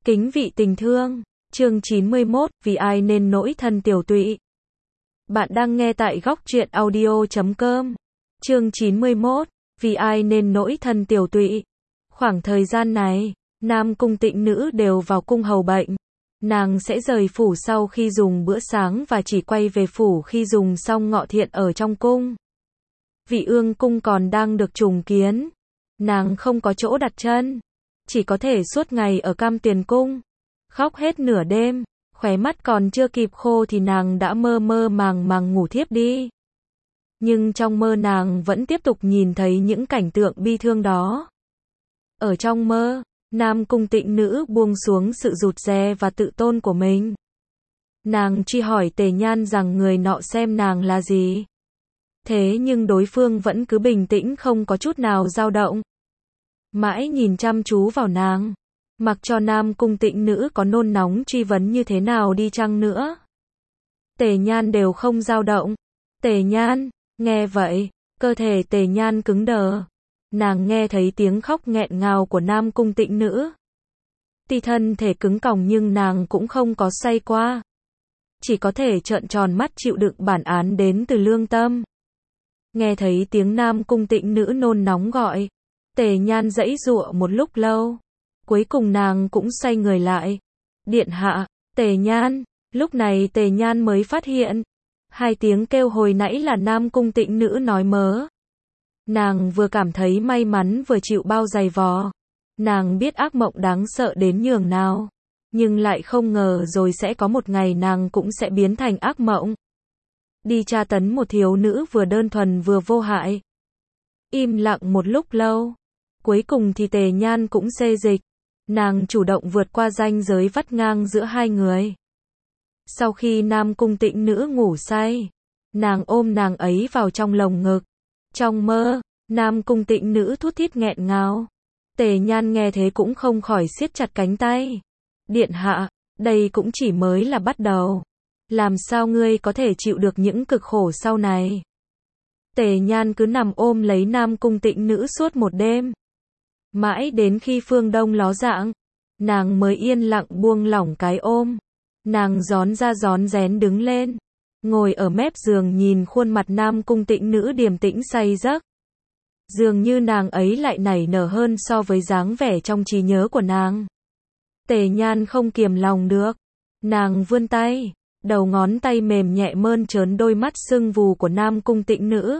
Kính vị tình thương, chương 91, vì ai nên nỗi thân tiểu tụy. Bạn đang nghe tại góc truyện audio.com. Chương 91, vì ai nên nỗi thân tiểu tụy. Khoảng thời gian này, nam cung tịnh nữ đều vào cung hầu bệnh. Nàng sẽ rời phủ sau khi dùng bữa sáng và chỉ quay về phủ khi dùng xong ngọ thiện ở trong cung. Vị ương cung còn đang được trùng kiến. Nàng không có chỗ đặt chân. Chỉ có thể suốt ngày ở Cam Tuyền cung. Khóc hết nửa đêm, khóe mắt còn chưa kịp khô thì nàng đã mơ mơ màng màng ngủ thiếp đi. Nhưng trong mơ nàng vẫn tiếp tục nhìn thấy những cảnh tượng bi thương đó. Ở trong mơ, nam cung tịnh nữ buông xuống sự rụt rè và tự tôn của mình. Nàng truy hỏi Tề Nhan rằng người nọ xem nàng là gì. Thế nhưng đối phương vẫn cứ bình tĩnh không có chút nào dao động. Mãi nhìn chăm chú vào nàng, mặc cho nam cung tịnh nữ có nôn nóng truy vấn như thế nào đi chăng nữa. Tề Nhan đều không dao động. Tề Nhan, nghe vậy, cơ thể Tề Nhan cứng đờ. Nàng nghe thấy tiếng khóc nghẹn ngào của nam cung tịnh nữ. Tuy thân thể cứng còng nhưng nàng cũng không có say qua. Chỉ có thể trợn tròn mắt chịu đựng bản án đến từ lương tâm. Nghe thấy tiếng nam cung tịnh nữ nôn nóng gọi. Tề Nhan giãy giụa một lúc lâu. Cuối cùng nàng cũng xoay người lại. Điện hạ, Tề Nhan. Lúc này Tề Nhan mới phát hiện. Hai tiếng kêu hồi nãy là nam cung tịnh nữ nói mớ. Nàng vừa cảm thấy may mắn vừa chịu bao giày vò. Nàng biết ác mộng đáng sợ đến nhường nào. Nhưng lại không ngờ rồi sẽ có một ngày nàng cũng sẽ biến thành ác mộng. Đi tra tấn một thiếu nữ vừa đơn thuần vừa vô hại. Im lặng một lúc lâu. Cuối cùng thì Tề Nhan cũng xê dịch. Nàng chủ động vượt qua ranh giới vắt ngang giữa hai người. Sau khi nam cung tịnh nữ ngủ say, nàng ôm nàng ấy vào trong lồng ngực. Trong mơ, nam cung tịnh nữ thút thít nghẹn ngào. Tề Nhan nghe thế cũng không khỏi siết chặt cánh tay. Điện hạ, đây cũng chỉ mới là bắt đầu. Làm sao ngươi có thể chịu được những cực khổ sau này? Tề Nhan cứ nằm ôm lấy nam cung tịnh nữ suốt một đêm. Mãi đến khi phương đông ló dạng, nàng mới yên lặng buông lỏng cái ôm. Nàng rón ra rón rén đứng lên, ngồi ở mép giường nhìn khuôn mặt nam cung tịnh nữ điềm tĩnh say giấc. Dường như nàng ấy lại nảy nở hơn so với dáng vẻ trong trí nhớ của nàng. Tề Nhan không kiềm lòng được. Nàng vươn tay, đầu ngón tay mềm nhẹ mơn trớn đôi mắt sưng vù của nam cung tịnh nữ.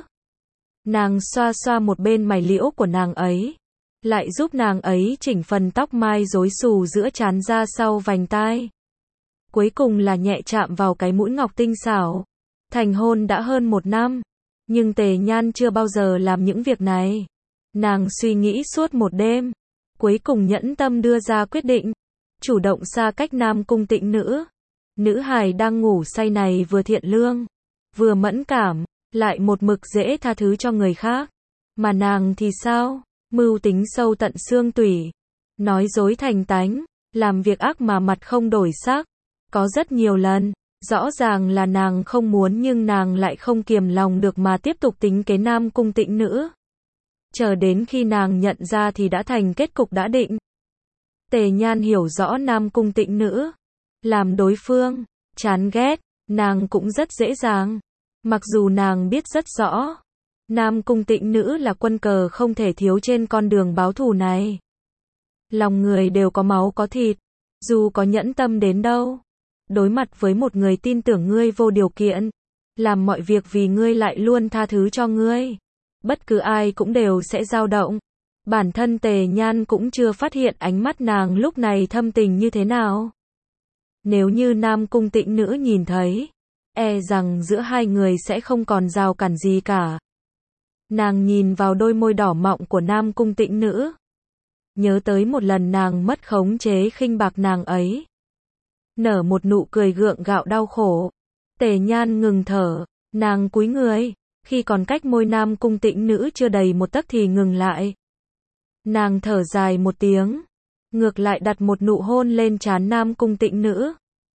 Nàng xoa xoa một bên mày liễu của nàng ấy. Lại giúp nàng ấy chỉnh phần tóc mai rối xù giữa trán ra sau vành tai. Cuối cùng là nhẹ chạm vào cái mũi ngọc tinh xảo. Thành hôn đã hơn 1 năm. Nhưng Tề Nhan chưa bao giờ làm những việc này. Nàng suy nghĩ suốt một đêm. Cuối cùng nhẫn tâm đưa ra quyết định. Chủ động xa cách nam cung tịnh nữ. Nữ hài đang ngủ say này vừa thiện lương, vừa mẫn cảm, lại một mực dễ tha thứ cho người khác. Mà nàng thì sao? Mưu tính sâu tận xương tủy, nói dối thành tánh, làm việc ác mà mặt không đổi sắc. Có rất nhiều lần, rõ ràng là nàng không muốn nhưng nàng lại không kiềm lòng được mà tiếp tục tính kế nam cung tịnh nữ. Chờ đến khi nàng nhận ra thì đã thành kết cục đã định. Tề Nhan hiểu rõ nam cung tịnh nữ. Làm đối phương chán ghét, nàng cũng rất dễ dàng. Mặc dù nàng biết rất rõ, nam cung tịnh nữ là quân cờ không thể thiếu trên con đường báo thù này. Lòng người đều có máu có thịt, dù có nhẫn tâm đến đâu, đối mặt với một người tin tưởng ngươi vô điều kiện, làm mọi việc vì ngươi lại luôn tha thứ cho ngươi, bất cứ ai cũng đều sẽ dao động. Bản thân Tề Nhan cũng chưa phát hiện ánh mắt nàng lúc này thâm tình như thế nào. Nếu như nam cung tịnh nữ nhìn thấy, e rằng giữa hai người sẽ không còn rào cản gì cả. Nàng nhìn vào đôi môi đỏ mọng của nam cung tịnh nữ. Nhớ tới một lần nàng mất khống chế khinh bạc nàng ấy. Nở một nụ cười gượng gạo đau khổ. Tề Nhan ngừng thở, nàng cúi người, khi còn cách môi nam cung tịnh nữ chưa đầy một tấc thì ngừng lại. Nàng thở dài một tiếng, ngược lại đặt một nụ hôn lên trán nam cung tịnh nữ.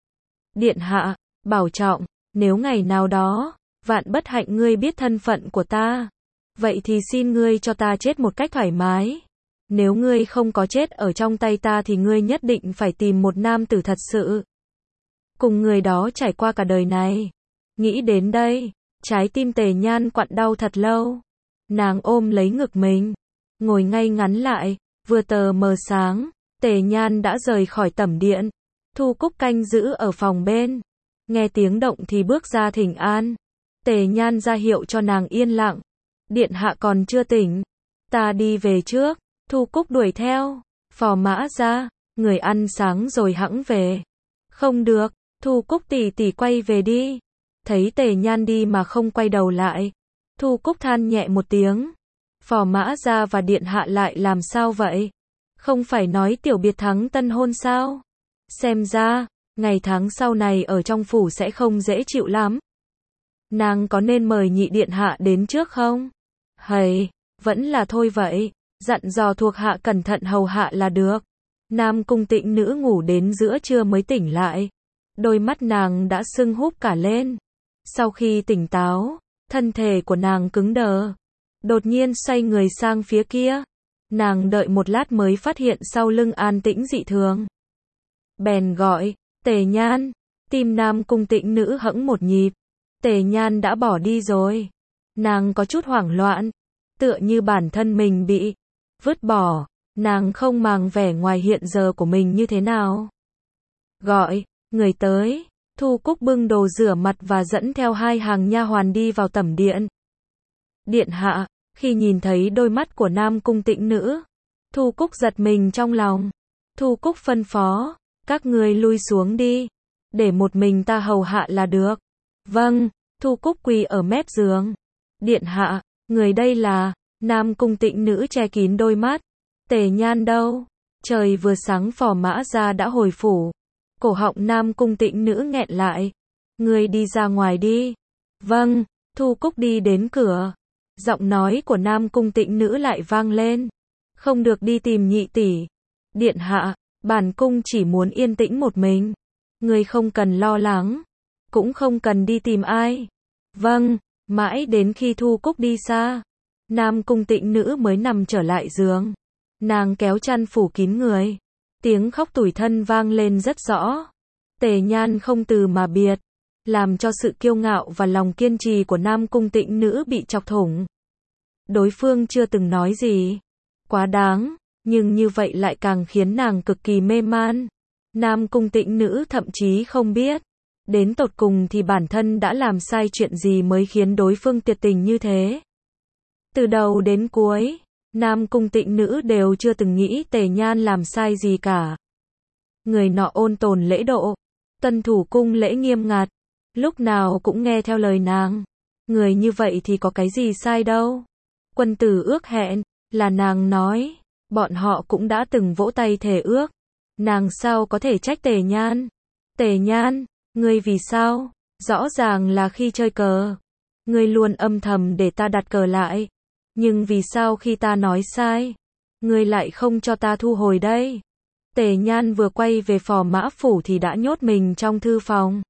Điện hạ, bảo trọng, nếu ngày nào đó, vạn bất hạnh ngươi biết thân phận của ta, vậy thì xin ngươi cho ta chết một cách thoải mái. Nếu ngươi không có chết ở trong tay ta thì ngươi nhất định phải tìm một nam tử thật sự. Cùng người đó trải qua cả đời này. Nghĩ đến đây, trái tim Tề Nhan quặn đau thật lâu. Nàng ôm lấy ngực mình, ngồi ngay ngắn lại, vừa tờ mờ sáng, Tề Nhan đã rời khỏi tẩm điện. Thu Cúc canh giữ ở phòng bên, nghe tiếng động thì bước ra thỉnh an. Tề Nhan ra hiệu cho nàng yên lặng. Điện hạ còn chưa tỉnh, ta đi về trước. Thu Cúc đuổi theo, Phò Mã ra, người ăn sáng rồi hẵng về. Không được, Thu Cúc tỷ tỷ quay về đi. Thấy Tề Nhan đi mà không quay đầu lại, Thu Cúc than nhẹ một tiếng. Phò Mã ra và điện hạ lại làm sao vậy? Không phải nói tiểu biệt thắng tân hôn sao? Xem ra, ngày tháng sau này ở trong phủ sẽ không dễ chịu lắm. Nàng có nên mời nhị điện hạ đến trước không? Hay, vẫn là thôi vậy, dặn dò thuộc hạ cẩn thận hầu hạ là được. Nam Cung Tĩnh Nữ ngủ đến giữa trưa mới tỉnh lại. Đôi mắt nàng đã sưng húp cả lên. Sau khi tỉnh táo, thân thể của nàng cứng đờ. Đột nhiên xoay người sang phía kia. Nàng đợi một lát mới phát hiện sau lưng an tĩnh dị thường. Bèn gọi, Tề Nhan. Tim Nam Cung Tĩnh Nữ hẫng một nhịp. Tề Nhan đã bỏ đi rồi. Nàng có chút hoảng loạn, tựa như bản thân mình bị vứt bỏ. Nàng không màng vẻ ngoài hiện giờ của mình như thế nào. Gọi, người tới. Thu Cúc bưng đồ rửa mặt và dẫn theo hai hàng nha hoàn đi vào tẩm điện. Điện hạ, khi nhìn thấy đôi mắt của Nam Cung Tĩnh Nữ, Thu Cúc giật mình trong lòng. Thu Cúc phân phó, các ngươi lui xuống đi, để một mình ta hầu hạ là được. Vâng. Thu Cúc quỳ ở mép giường. Điện hạ, người đây là... Nam Cung Tĩnh Nữ che kín đôi mắt. Tề Nhan đâu? Trời vừa sáng Phò Mã ra đã hồi phủ. Cổ họng Nam Cung Tĩnh Nữ nghẹn lại. Người đi ra ngoài đi. Vâng. Thu Cúc đi đến cửa. Giọng nói của Nam Cung Tĩnh Nữ lại vang lên. Không được đi tìm nhị tỷ. Điện hạ, bản cung chỉ muốn yên tĩnh một mình. Người không cần lo lắng, cũng không cần đi tìm ai. Vâng. Mãi đến khi Thu Cúc đi xa, Nam Cung Tĩnh Nữ mới nằm trở lại giường. Nàng kéo chăn phủ kín người. Tiếng khóc tủi thân vang lên rất rõ. Tề Nhan không từ mà biệt, làm cho sự kiêu ngạo và lòng kiên trì của Nam Cung Tĩnh Nữ bị chọc thủng. Đối phương chưa từng nói gì quá đáng, nhưng như vậy lại càng khiến nàng cực kỳ mê man. Nam Cung Tĩnh Nữ thậm chí không biết, đến tột cùng thì bản thân đã làm sai chuyện gì mới khiến đối phương tuyệt tình như thế. Từ đầu đến cuối, Nam Cung Tĩnh Nữ đều chưa từng nghĩ Tề Nhan làm sai gì cả. Người nọ ôn tồn lễ độ, tuân thủ cung lễ nghiêm ngặt, lúc nào cũng nghe theo lời nàng. Người như vậy thì có cái gì sai đâu. Quân tử ước hẹn, là nàng nói, bọn họ cũng đã từng vỗ tay thề ước. Nàng sao có thể trách Tề Nhan? Tề Nhan, ngươi vì sao? Rõ ràng là khi chơi cờ, ngươi luôn âm thầm để ta đặt cờ lại. Nhưng vì sao khi ta nói sai, ngươi lại không cho ta thu hồi đây? Tề Nhan vừa quay về Phò Mã phủ thì đã nhốt mình trong thư phòng.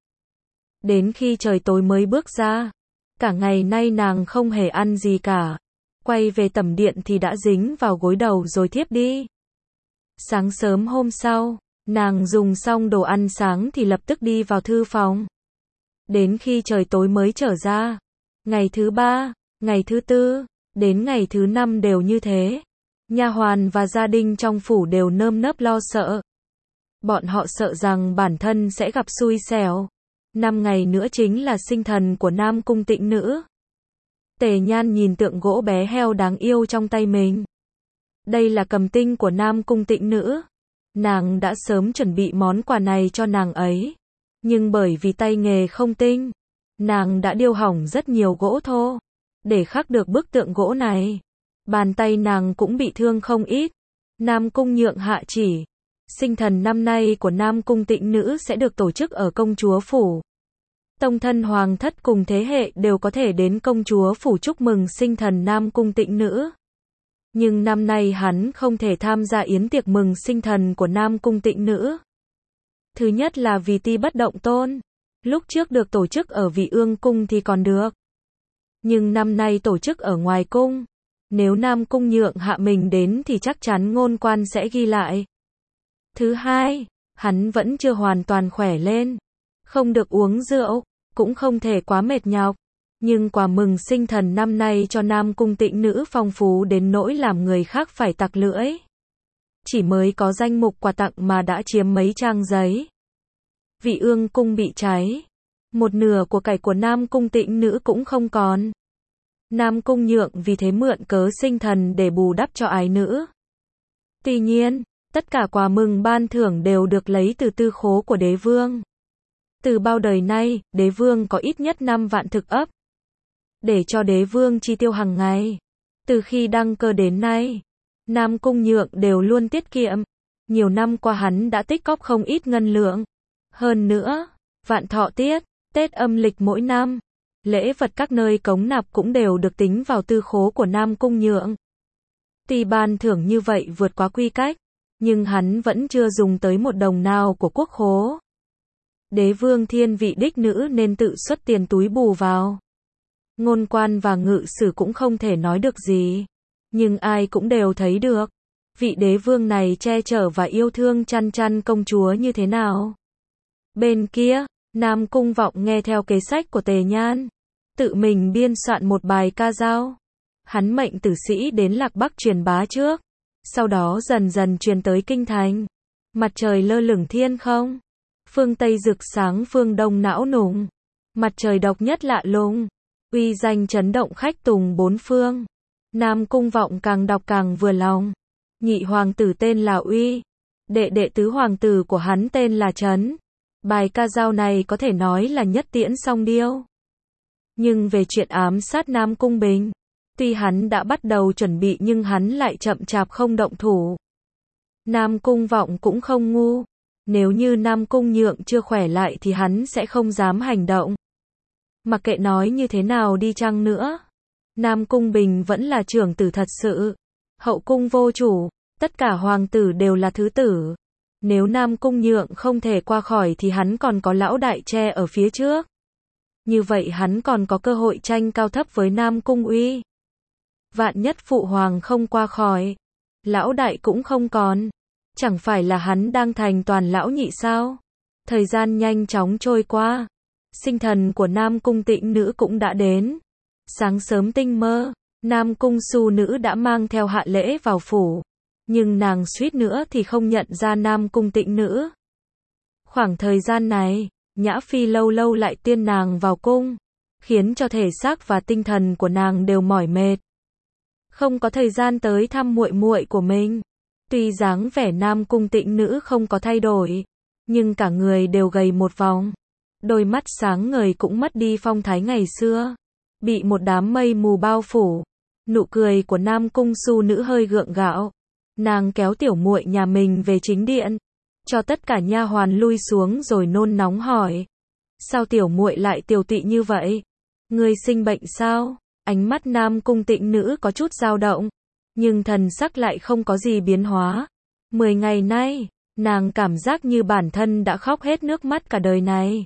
Đến khi trời tối mới bước ra. Cả ngày nay nàng không hề ăn gì cả. Quay về tẩm điện thì đã dính vào gối đầu rồi thiếp đi. Sáng sớm hôm sau, nàng dùng xong đồ ăn sáng thì lập tức đi vào thư phòng. Đến khi trời tối mới trở ra. Ngày thứ 3, ngày thứ 4, đến ngày thứ 5 đều như thế. Nha hoàn và gia đình trong phủ đều nơm nớp lo sợ. Bọn họ sợ rằng bản thân sẽ gặp xui xẻo. 5 ngày nữa chính là sinh thần của Nam Cung Tĩnh Nữ. Tề Nhan nhìn tượng gỗ bé heo đáng yêu trong tay mình. Đây là cầm tinh của Nam Cung Tĩnh Nữ. Nàng đã sớm chuẩn bị món quà này cho nàng ấy. Nhưng bởi vì tay nghề không tinh, nàng đã điêu hỏng rất nhiều gỗ thô. Để khắc được bức tượng gỗ này, bàn tay nàng cũng bị thương không ít. Nam Cung nhượng hạ chỉ. Sinh thần năm nay của Nam Cung Tĩnh Nữ sẽ được tổ chức ở công chúa phủ. Tông thân hoàng thất cùng thế hệ đều có thể đến công chúa phủ chúc mừng sinh thần Nam Cung Tĩnh Nữ. Nhưng năm nay hắn không thể tham gia yến tiệc mừng sinh thần của Nam Cung Tĩnh Nữ. Thứ nhất là vì Ti Bất Động Tôn. Lúc trước được tổ chức ở Vị Ương Cung thì còn được. Nhưng năm nay tổ chức ở ngoài cung. Nếu Nam Cung Nhượng hạ mình đến thì chắc chắn ngôn quan sẽ ghi lại. Thứ hai, hắn vẫn chưa hoàn toàn khỏe lên. Không được uống rượu, cũng không thể quá mệt nhọc. Nhưng quà mừng sinh thần năm nay cho Nam Cung Tĩnh Nữ phong phú đến nỗi làm người khác phải tặc lưỡi. Chỉ mới có danh mục quà tặng mà đã chiếm mấy trang giấy. Vị ương cung bị cháy. Một nửa của cải của Nam Cung Tĩnh Nữ cũng không còn. Nam Cung Nhượng vì thế mượn cớ sinh thần để bù đắp cho ái nữ. Tuy nhiên, tất cả quà mừng ban thưởng đều được lấy từ tư khố của đế vương. Từ bao đời nay, đế vương có ít nhất 5 vạn thực ấp. Để cho đế vương chi tiêu hàng ngày. Từ khi đăng cơ đến nay, Nam Cung Nhượng đều luôn tiết kiệm. Nhiều năm qua hắn đã tích cóp không ít ngân lượng. Hơn nữa, vạn thọ tiết, Tết âm lịch mỗi năm, lễ vật các nơi cống nạp cũng đều được tính vào tư khố của Nam Cung Nhượng. Tuy ban thưởng như vậy vượt quá quy cách, nhưng hắn vẫn chưa dùng tới một đồng nào của quốc khố. Đế vương thiên vị đích nữ nên tự xuất tiền túi bù vào. Ngôn quan và ngự sử cũng không thể nói được gì. Nhưng ai cũng đều thấy được. Vị đế vương này che chở và yêu thương chăn chăn công chúa như thế nào. Bên kia, Nam Cung Vọng nghe theo kế sách của Tề Nhan. Tự mình biên soạn một bài ca dao. Hắn mệnh tử sĩ đến Lạc Bắc truyền bá trước. Sau đó dần dần truyền tới kinh thành. Mặt trời lơ lửng thiên không. Phương Tây rực sáng phương Đông não nùng. Mặt trời độc nhất lạ lùng. Uy danh chấn động khách tùng bốn phương. Nam Cung Vọng càng đọc càng vừa lòng. Nhị hoàng tử tên là Uy. Đệ tứ hoàng tử của hắn tên là Trấn. Bài ca dao này có thể nói là nhất tiễn song điêu. Nhưng về chuyện ám sát Nam Cung Bình, tuy hắn đã bắt đầu chuẩn bị nhưng hắn lại chậm chạp không động thủ. Nam Cung Vọng cũng không ngu. Nếu như Nam Cung Nhượng chưa khỏe lại thì hắn sẽ không dám hành động. Mặc kệ nói như thế nào đi chăng nữa, Nam Cung Bình vẫn là trưởng tử thật sự. Hậu cung vô chủ, tất cả hoàng tử đều là thứ tử. Nếu Nam Cung Nhượng không thể qua khỏi thì hắn còn có lão đại che ở phía trước. Như vậy hắn còn có cơ hội tranh cao thấp với Nam Cung Uy. Vạn nhất phụ hoàng không qua khỏi, lão đại cũng không còn. Chẳng phải là hắn đang thành toàn lão nhị sao? Thời gian nhanh chóng trôi qua. Sinh thần của Nam Cung Tĩnh Nữ cũng đã đến. Sáng sớm tinh mơ, Nam Cung Su Nữ đã mang theo hạ lễ vào phủ. Nhưng nàng suýt nữa thì không nhận ra Nam Cung Tĩnh Nữ. Khoảng thời gian này, Nhã Phi lâu lâu lại tiên nàng vào cung, khiến cho thể xác và tinh thần của nàng đều mỏi mệt. Không có thời gian tới thăm muội muội của mình. Tuy dáng vẻ Nam Cung Tĩnh Nữ không có thay đổi, nhưng cả người đều gầy một vòng. Đôi mắt sáng ngời cũng mất đi phong thái ngày xưa, bị một đám mây mù bao phủ. Nụ cười của Nam Cung Su Nữ hơi gượng gạo. Nàng kéo tiểu muội nhà mình về chính điện, cho tất cả nha hoàn lui xuống rồi nôn nóng hỏi: "Sao tiểu muội lại tiều tụy như vậy? Ngươi sinh bệnh sao?" Ánh mắt Nam Cung Tĩnh Nữ có chút dao động, nhưng thần sắc lại không có gì biến hóa. 10 ngày nay, nàng cảm giác như bản thân đã khóc hết nước mắt cả đời này.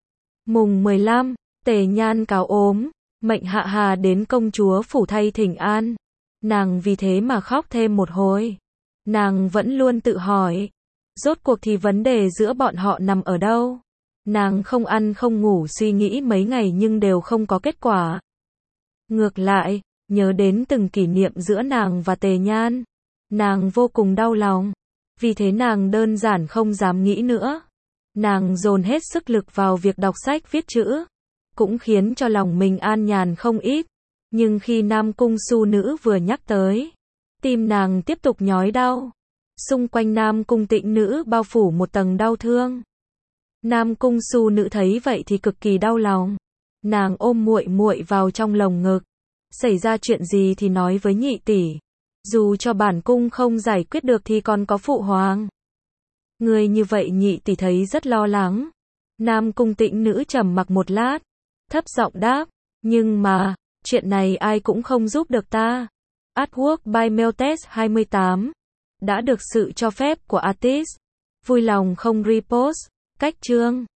Mùng 15, Tề Nhan cáo ốm, mệnh Hạ Hà đến công chúa phủ thay thỉnh an. Nàng vì thế mà khóc thêm một hồi. Nàng vẫn luôn tự hỏi, rốt cuộc thì vấn đề giữa bọn họ nằm ở đâu? Nàng không ăn không ngủ suy nghĩ mấy ngày nhưng đều không có kết quả. Ngược lại, nhớ đến từng kỷ niệm giữa nàng và Tề Nhan, nàng vô cùng đau lòng. Vì thế nàng đơn giản không dám nghĩ nữa. Nàng dồn hết sức lực vào việc đọc sách viết chữ, cũng khiến cho lòng mình an nhàn không ít. Nhưng khi Nam Cung Su Nữ vừa nhắc tới, tim nàng tiếp tục nhói đau. Xung quanh Nam Cung Tĩnh Nữ bao phủ một tầng đau thương. Nam Cung Su Nữ thấy vậy thì cực kỳ đau lòng. Nàng ôm muội muội vào trong lồng ngực. Xảy ra chuyện gì thì nói với nhị tỷ. Dù cho bản cung không giải quyết được thì còn có phụ hoàng. Người như vậy nhị tỷ thấy rất lo lắng. Nam Cung Tĩnh Nữ trầm mặc một lát, thấp giọng đáp, nhưng mà, chuyện này ai cũng không giúp được ta. Artwork by Meltes 28 đã được sự cho phép của artist. Vui lòng không repost. Cách chương